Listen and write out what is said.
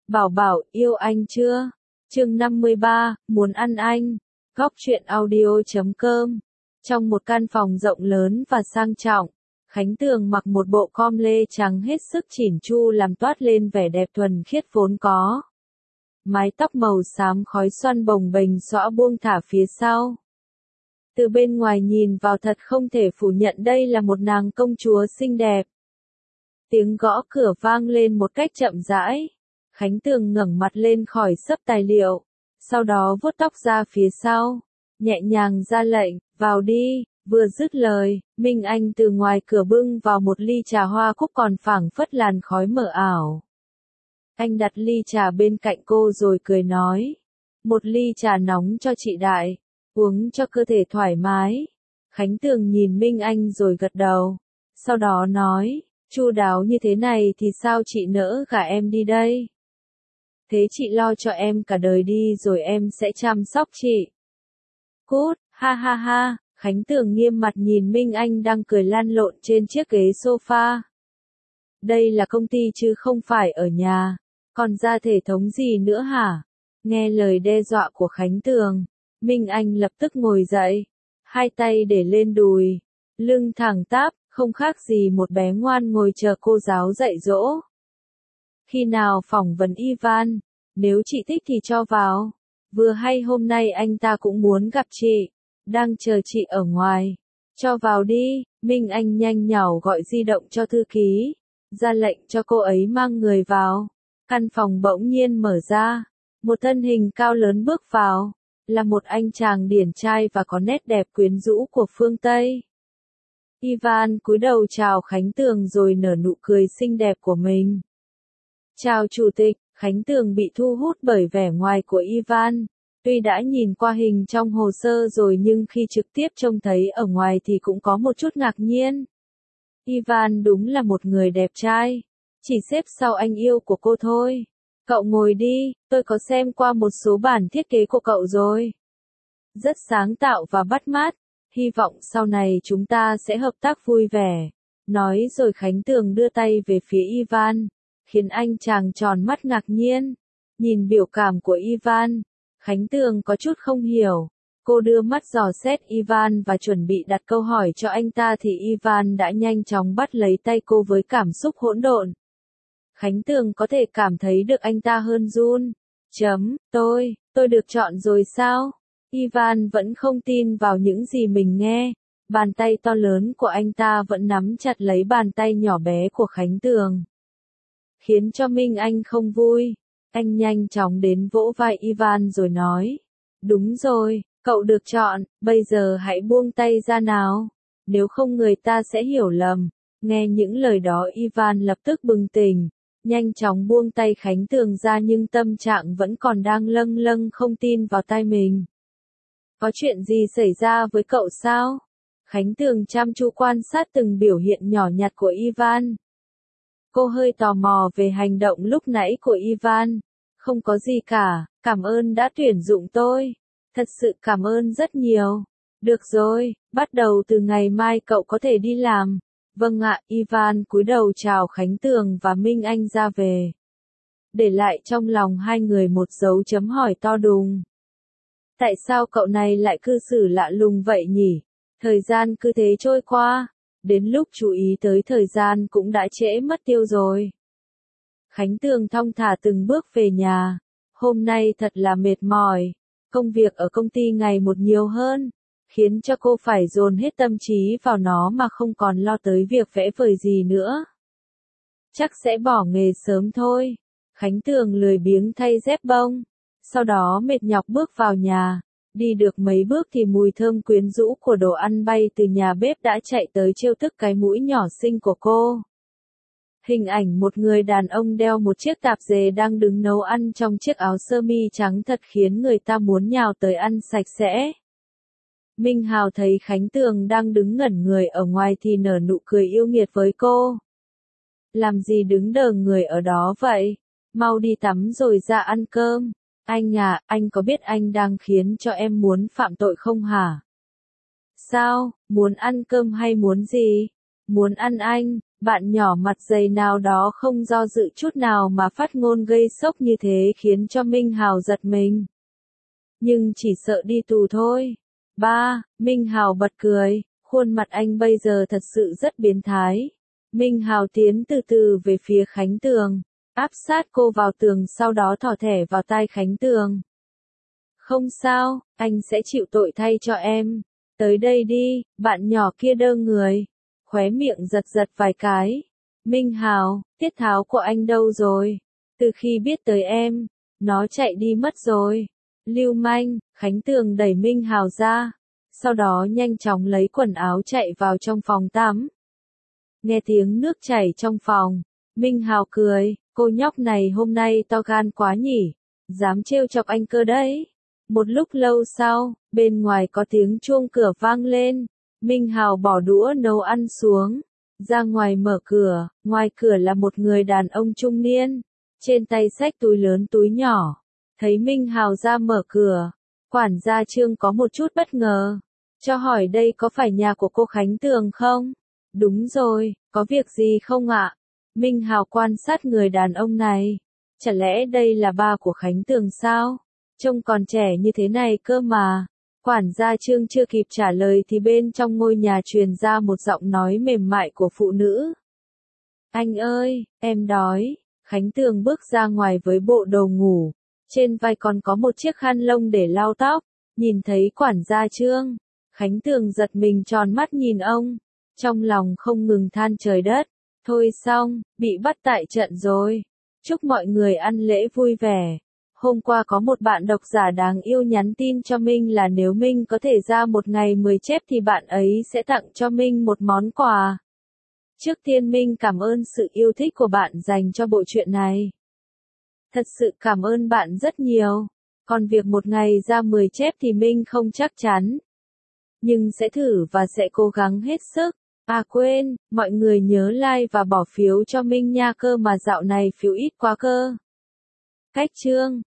Bảo Bảo yêu anh chưa? Chương 53, muốn ăn anh. Góc truyện audio.com. Trong một căn phòng rộng lớn và sang trọng, Khánh Tường mặc một bộ com lê trắng hết sức chỉn chu làm toát lên vẻ đẹp thuần khiết vốn có. Mái tóc màu xám khói xoăn bồng bềnh xõa buông thả phía sau. Từ bên ngoài nhìn vào thật không thể phủ nhận đây là một nàng công chúa xinh đẹp. Tiếng gõ cửa vang lên một cách chậm rãi. Khánh Tường ngẩng mặt lên khỏi xấp tài liệu, sau đó vuốt tóc ra phía sau, nhẹ nhàng ra lệnh, vào đi. Vừa dứt lời, Minh Anh từ ngoài cửa bưng vào một ly trà hoa cúc còn phảng phất làn khói mờ ảo. Anh đặt ly trà bên cạnh cô rồi cười nói, một ly trà nóng cho chị Đại, uống cho cơ thể thoải mái. Khánh Tường nhìn Minh Anh rồi gật đầu, sau đó nói, chu đáo như thế này thì sao chị nỡ gả em đi đây? Thế chị lo cho em cả đời đi rồi em sẽ chăm sóc chị. Cút, ha ha ha, Khánh Tường nghiêm mặt nhìn Minh Anh đang cười lăn lộn trên chiếc ghế sofa. Đây là công ty chứ không phải ở nhà, còn ra thể thống gì nữa hả? Nghe lời đe dọa của Khánh Tường, Minh Anh lập tức ngồi dậy, hai tay để lên đùi, lưng thẳng tắp, không khác gì một bé ngoan ngồi chờ cô giáo dạy dỗ. Khi nào phỏng vấn Ivan, nếu chị thích thì cho vào. Vừa hay hôm nay anh ta cũng muốn gặp chị, đang chờ chị ở ngoài. Cho vào đi. Minh Anh nhanh nhảu gọi di động cho thư ký, ra lệnh cho cô ấy mang người vào. Căn phòng bỗng nhiên mở ra, một thân hình cao lớn bước vào, là một anh chàng điển trai và có nét đẹp quyến rũ của phương Tây. Ivan cúi đầu chào Khánh Tường rồi nở nụ cười xinh đẹp của mình. Chào chủ tịch. Khánh Tường bị thu hút bởi vẻ ngoài của Ivan. Tuy đã nhìn qua hình trong hồ sơ rồi nhưng khi trực tiếp trông thấy ở ngoài thì cũng có một chút ngạc nhiên. Ivan đúng là một người đẹp trai, chỉ xếp sau anh yêu của cô thôi. Cậu ngồi đi, tôi có xem qua một số bản thiết kế của cậu rồi. Rất sáng tạo và bắt mắt, hy vọng sau này chúng ta sẽ hợp tác vui vẻ. Nói rồi Khánh Tường đưa tay về phía Ivan, khiến anh chàng tròn mắt ngạc nhiên. Nhìn biểu cảm của Ivan, Khánh Tường có chút không hiểu. Cô đưa mắt dò xét Ivan và chuẩn bị đặt câu hỏi cho anh ta thì Ivan đã nhanh chóng bắt lấy tay cô với cảm xúc hỗn độn. Khánh Tường có thể cảm thấy được anh ta hơn run. Tôi được chọn rồi sao? Ivan vẫn không tin vào những gì mình nghe. Bàn tay to lớn của anh ta vẫn nắm chặt lấy bàn tay nhỏ bé của Khánh Tường, khiến cho Minh Anh không vui. Anh nhanh chóng đến vỗ vai Ivan rồi nói, đúng rồi, cậu được chọn, bây giờ hãy buông tay ra nào, nếu không người ta sẽ hiểu lầm. Nghe những lời đó Ivan lập tức bừng tỉnh, nhanh chóng buông tay Khánh Tường ra nhưng tâm trạng vẫn còn đang lâng lâng không tin vào tai mình. Có chuyện gì xảy ra với cậu sao? Khánh Tường chăm chú quan sát từng biểu hiện nhỏ nhặt của Ivan. Cô hơi tò mò về hành động lúc nãy của Ivan. Không có gì cả, cảm ơn đã tuyển dụng tôi. Thật sự cảm ơn rất nhiều. Được rồi, bắt đầu từ ngày mai cậu có thể đi làm. Vâng ạ, Ivan cúi đầu chào Khánh Tường và Minh Anh ra về. Để lại trong lòng hai người một dấu chấm hỏi to đùng. Tại sao cậu này lại cư xử lạ lùng vậy nhỉ? Thời gian cứ thế trôi qua. Đến lúc chú ý tới thời gian cũng đã trễ mất tiêu rồi. Khánh Tường thong thả từng bước về nhà. Hôm nay thật là mệt mỏi. Công việc ở công ty ngày một nhiều hơn, khiến cho cô phải dồn hết tâm trí vào nó mà không còn lo tới việc vẽ vời gì nữa. Chắc sẽ bỏ nghề sớm thôi. Khánh Tường lười biếng thay dép bông. Sau đó mệt nhọc bước vào nhà. Đi được mấy bước thì mùi thơm quyến rũ của đồ ăn bay từ nhà bếp đã chạy tới trêu tức cái mũi nhỏ xinh của cô. Hình ảnh một người đàn ông đeo một chiếc tạp dề đang đứng nấu ăn trong chiếc áo sơ mi trắng thật khiến người ta muốn nhào tới ăn sạch sẽ. Minh Hào thấy Khánh Tường đang đứng ngẩn người ở ngoài thì nở nụ cười yêu nghiệt với cô. Làm gì đứng đờ người ở đó vậy? Mau đi tắm rồi ra ăn cơm. Anh à, anh có biết anh đang khiến cho em muốn phạm tội không hả? Sao, muốn ăn cơm hay muốn gì? Muốn ăn anh, bạn nhỏ mặt dày nào đó không do dự chút nào mà phát ngôn gây sốc như thế khiến cho Minh Hào giật mình. Nhưng chỉ sợ đi tù thôi. Ba, Minh Hào bật cười, khuôn mặt anh bây giờ thật sự rất biến thái. Minh Hào tiến từ từ về phía Khánh Tường, áp sát cô vào tường sau đó thò thẻ vào tai Khánh Tường. Không sao, anh sẽ chịu tội thay cho em. Tới đây đi, bạn nhỏ kia đơ người. Khóe miệng giật giật vài cái. Minh Hào, tiết tháo của anh đâu rồi? Từ khi biết tới em, nó chạy đi mất rồi. Lưu manh, Khánh Tường đẩy Minh Hào ra. Sau đó nhanh chóng lấy quần áo chạy vào trong phòng tắm. Nghe tiếng nước chảy trong phòng, Minh Hào cười, cô nhóc này hôm nay to gan quá nhỉ, dám trêu chọc anh cơ đấy. Một lúc lâu sau, bên ngoài có tiếng chuông cửa vang lên, Minh Hào bỏ đũa nấu ăn xuống, ra ngoài mở cửa, ngoài cửa là một người đàn ông trung niên, trên tay xách túi lớn túi nhỏ. Thấy Minh Hào ra mở cửa, quản gia Trương có một chút bất ngờ, cho hỏi đây có phải nhà của cô Khánh Tường không? Đúng rồi, có việc gì không ạ? Minh Hào quan sát người đàn ông này, chả lẽ đây là ba của Khánh Tường sao? Trông còn trẻ như thế này cơ mà. Quản gia Trương chưa kịp trả lời thì bên trong ngôi nhà truyền ra một giọng nói mềm mại của phụ nữ. Anh ơi, em đói. Khánh Tường bước ra ngoài với bộ đồ ngủ, trên vai còn có một chiếc khăn lông để lau tóc. Nhìn thấy quản gia Trương, Khánh Tường giật mình tròn mắt nhìn ông, trong lòng không ngừng than trời đất. Thôi xong, bị bắt tại trận rồi. Chúc mọi người ăn lễ vui vẻ. Hôm qua có một bạn độc giả đáng yêu nhắn tin cho Minh là nếu Minh có thể ra một ngày 10 chép thì bạn ấy sẽ tặng cho Minh một món quà. Trước tiên Minh cảm ơn sự yêu thích của bạn dành cho bộ truyện này. Thật sự cảm ơn bạn rất nhiều. Còn việc một ngày ra 10 chép thì Minh không chắc chắn. Nhưng sẽ thử và sẽ cố gắng hết sức. À quên, mọi người nhớ like và bỏ phiếu cho Minh nha cơ mà dạo này phiếu ít quá cơ. Cách chương